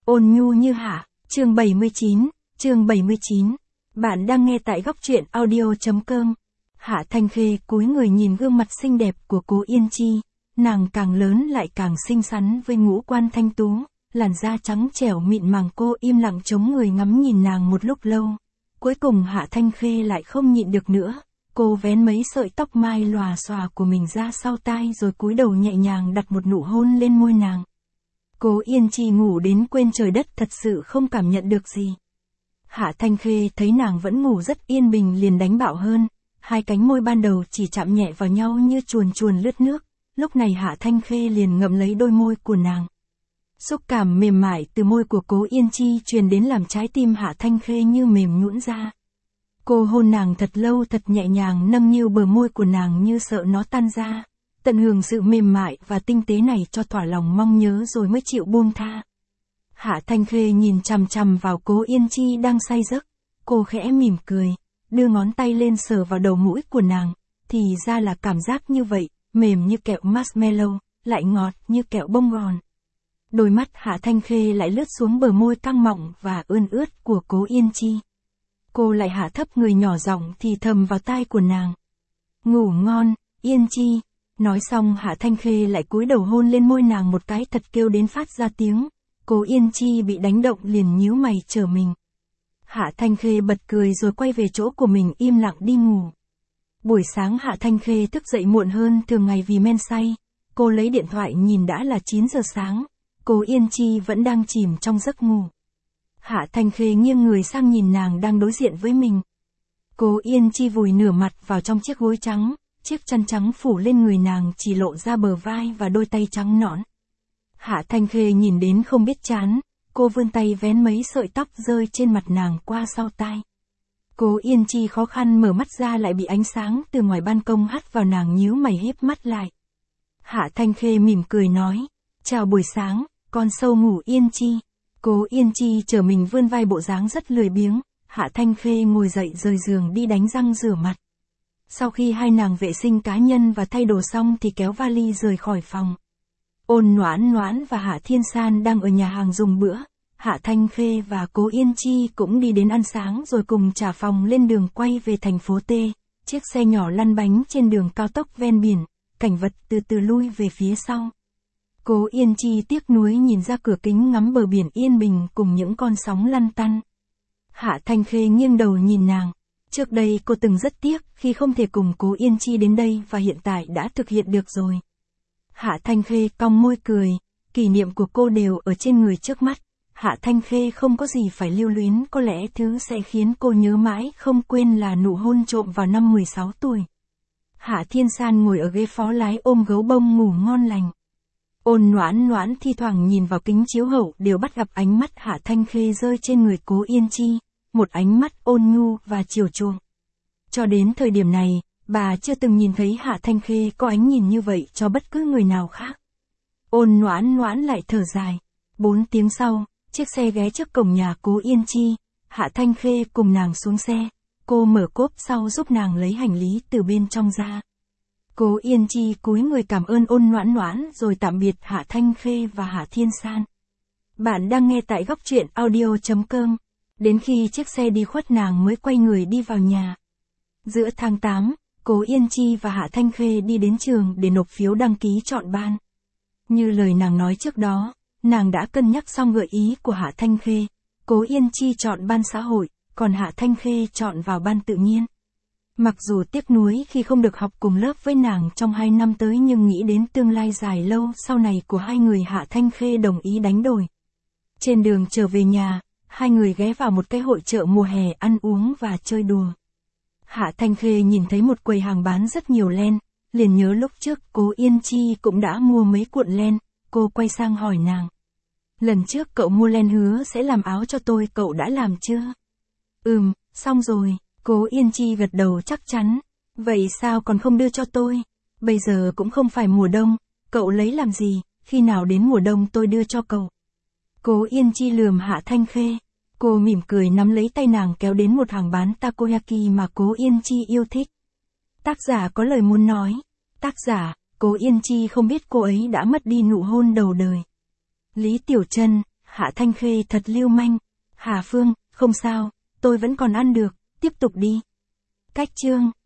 Ôn nhu như Hạ, chương 79. Bạn đang nghe tại góc truyện audio.com. Hạ Thanh Khê cúi người nhìn gương mặt xinh đẹp của Cố Yên Chi, nàng càng lớn lại càng xinh xắn với ngũ quan thanh tú, làn da trắng trẻo mịn màng. Cô im lặng chống người ngắm nhìn nàng một lúc lâu. Cuối cùng Hạ Thanh Khê lại không nhịn được nữa, cô vén mấy sợi tóc mai lòa xòa của mình ra sau tai rồi cúi đầu nhẹ nhàng đặt một nụ hôn lên môi nàng. Cố Yên Chi ngủ đến quên trời đất, thật sự không cảm nhận được gì. Hạ Thanh Khê thấy nàng vẫn ngủ rất yên bình liền đánh bạo hơn, hai cánh môi ban đầu chỉ chạm nhẹ vào nhau như chuồn chuồn lướt nước, lúc này Hạ Thanh Khê liền ngậm lấy đôi môi của nàng. Xúc cảm mềm mại từ môi của Cố Yên Chi truyền đến làm trái tim Hạ Thanh Khê như mềm nhũn ra. Cô hôn nàng thật lâu thật nhẹ nhàng, nâng niu bờ môi của nàng như sợ nó tan ra, tận hưởng sự mềm mại và tinh tế này cho thỏa lòng mong nhớ rồi mới chịu buông tha. Hạ Thanh Khê nhìn chằm chằm vào Cố Yên Chi đang say giấc, cô khẽ mỉm cười, đưa ngón tay lên sờ vào đầu mũi của nàng, thì ra là cảm giác như vậy, mềm như kẹo marshmallow, lại ngọt như kẹo bông gòn. Đôi mắt Hạ Thanh Khê lại lướt xuống bờ môi căng mọng và ươn ướt của Cố Yên Chi. Cô lại hạ thấp người nhỏ giọng thì thầm vào tai của nàng. Ngủ ngon, Yên Chi. Nói xong Hạ Thanh Khê lại cúi đầu hôn lên môi nàng một cái thật kêu đến phát ra tiếng. Cố Yên Chi bị đánh động liền nhíu mày chờ mình. Hạ Thanh Khê bật cười rồi quay về chỗ của mình im lặng đi ngủ. Buổi sáng Hạ Thanh Khê thức dậy muộn hơn thường ngày vì men say. Cô lấy điện thoại nhìn đã là 9 giờ sáng. Cố Yên Chi vẫn đang chìm trong giấc ngủ. Hạ Thanh Khê nghiêng người sang nhìn nàng đang đối diện với mình. Cố Yên Chi vùi nửa mặt vào trong chiếc gối trắng, chiếc chăn trắng phủ lên người nàng chỉ lộ ra bờ vai và đôi tay trắng nõn. Hạ Thanh Khê nhìn đến không biết chán, cô vươn tay vén mấy sợi tóc rơi trên mặt nàng qua sau tai. Cố Yên Chi khó khăn mở mắt ra lại bị ánh sáng từ ngoài ban công hắt vào, nàng nhíu mày híp mắt lại. Hạ Thanh Khê mỉm cười nói, chào buổi sáng, con sâu ngủ Yên Chi. Cố Yên Chi trở mình vươn vai bộ dáng rất lười biếng, Hạ Thanh Khê ngồi dậy rời giường đi đánh răng rửa mặt. Sau khi hai nàng vệ sinh cá nhân và thay đồ xong thì kéo vali rời khỏi phòng. Ôn Noãn Noãn và Hạ Thiên San đang ở nhà hàng dùng bữa, Hạ Thanh Khê và Cố Yên Chi cũng đi đến ăn sáng rồi cùng trả phòng lên đường quay về thành phố T. Chiếc xe nhỏ lăn bánh trên đường cao tốc ven biển, cảnh vật từ từ lui về phía sau. Cố Yên Chi tiếc nuối nhìn ra cửa kính ngắm bờ biển yên bình cùng những con sóng lăn tăn. Hạ Thanh Khê nghiêng đầu nhìn nàng. Trước đây cô từng rất tiếc khi không thể cùng Cố Yên Chi đến đây và hiện tại đã thực hiện được rồi. Hạ Thanh Khê cong môi cười, kỷ niệm của cô đều ở trên người trước mắt. Hạ Thanh Khê không có gì phải lưu luyến, có lẽ thứ sẽ khiến cô nhớ mãi không quên là nụ hôn trộm vào năm 16 tuổi. Hạ Thiên San ngồi ở ghế phó lái ôm gấu bông ngủ ngon lành. Ôn Noãn Noãn thi thoảng nhìn vào kính chiếu hậu đều bắt gặp ánh mắt Hạ Thanh Khê rơi trên người Cố Yên Chi, một ánh mắt ôn nhu và chiều chuộng. Cho đến thời điểm này, bà chưa từng nhìn thấy Hạ Thanh Khê có ánh nhìn như vậy cho bất cứ người nào khác. Ôn Noãn Noãn lại thở dài. 4 tiếng sau, chiếc xe ghé trước cổng nhà Cố Yên Chi, Hạ Thanh Khê cùng nàng xuống xe, cô mở cốp sau giúp nàng lấy hành lý từ bên trong ra. Cố Yên Chi cúi người cảm ơn Ôn Noãn Noãn rồi tạm biệt Hạ Thanh Khê và Hạ Thiên San. Bạn đang nghe tại góc truyện audio.com. Đến khi chiếc xe đi khuất nàng mới quay người đi vào nhà. Giữa tháng 8, Cố Yên Chi và Hạ Thanh Khê đi đến trường để nộp phiếu đăng ký chọn ban. Như lời nàng nói trước đó, nàng đã cân nhắc xong gợi ý của Hạ Thanh Khê. Cố Yên Chi chọn ban xã hội, còn Hạ Thanh Khê chọn vào ban tự nhiên. Mặc dù tiếc nuối khi không được học cùng lớp với nàng trong 2 năm tới nhưng nghĩ đến tương lai dài lâu sau này của hai người, Hạ Thanh Khê đồng ý đánh đổi. Trên đường trở về nhà, hai người ghé vào một cái hội chợ mùa hè ăn uống và chơi đùa. Hạ Thanh Khê nhìn thấy một quầy hàng bán rất nhiều len, liền nhớ lúc trước Cố Yên Chi cũng đã mua mấy cuộn len, cô quay sang hỏi nàng. Lần trước cậu mua len hứa sẽ làm áo cho tôi, cậu đã làm chưa? Xong rồi. Cố Yên Chi gật đầu chắc chắn. Vậy sao còn không đưa cho tôi? Bây giờ cũng không phải mùa đông, cậu lấy làm gì, khi nào đến mùa đông tôi đưa cho cậu. Cố Yên Chi lườm Hạ Thanh Khê. Cô mỉm cười nắm lấy tay nàng kéo đến một hàng bán takoyaki mà Cố Yên Chi yêu thích. Tác giả có lời muốn nói. Tác giả, Cố Yên Chi không biết cô ấy đã mất đi nụ hôn đầu đời. Lý Tiểu Trân, Hạ Thanh Khê thật lưu manh. Hà Phương, không sao, tôi vẫn còn ăn được, tiếp tục đi. Cách chương